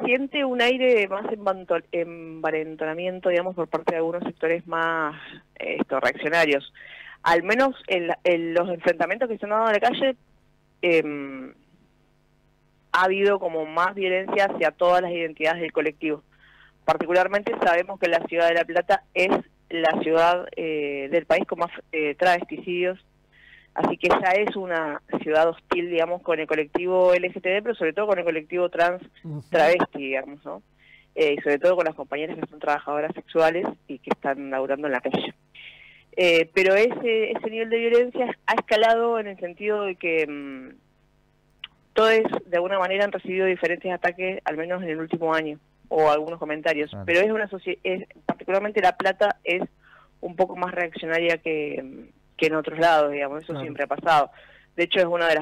siente un aire más envalentonamiento, digamos, por parte de algunos sectores más reaccionarios. Al menos en los enfrentamientos que se han dado en la calle, ha habido como más violencia hacia todas las identidades del colectivo. Particularmente sabemos que la ciudad de La Plata es la ciudad del país con más travesticidios, así que ya es una ciudad hostil, digamos, con el colectivo LGTB, pero sobre todo con el colectivo trans travesti, digamos, ¿no? Y sobre todo con las compañeras que son trabajadoras sexuales y que están laburando en la calle. Pero ese nivel de violencia ha escalado en el sentido de que todos de alguna manera han recibido diferentes ataques, al menos en el último año, o algunos comentarios. Claro. Pero es una particularmente La Plata es un poco más reaccionaria que en otros lados, digamos, eso claro. Siempre ha pasado. De hecho, es una de las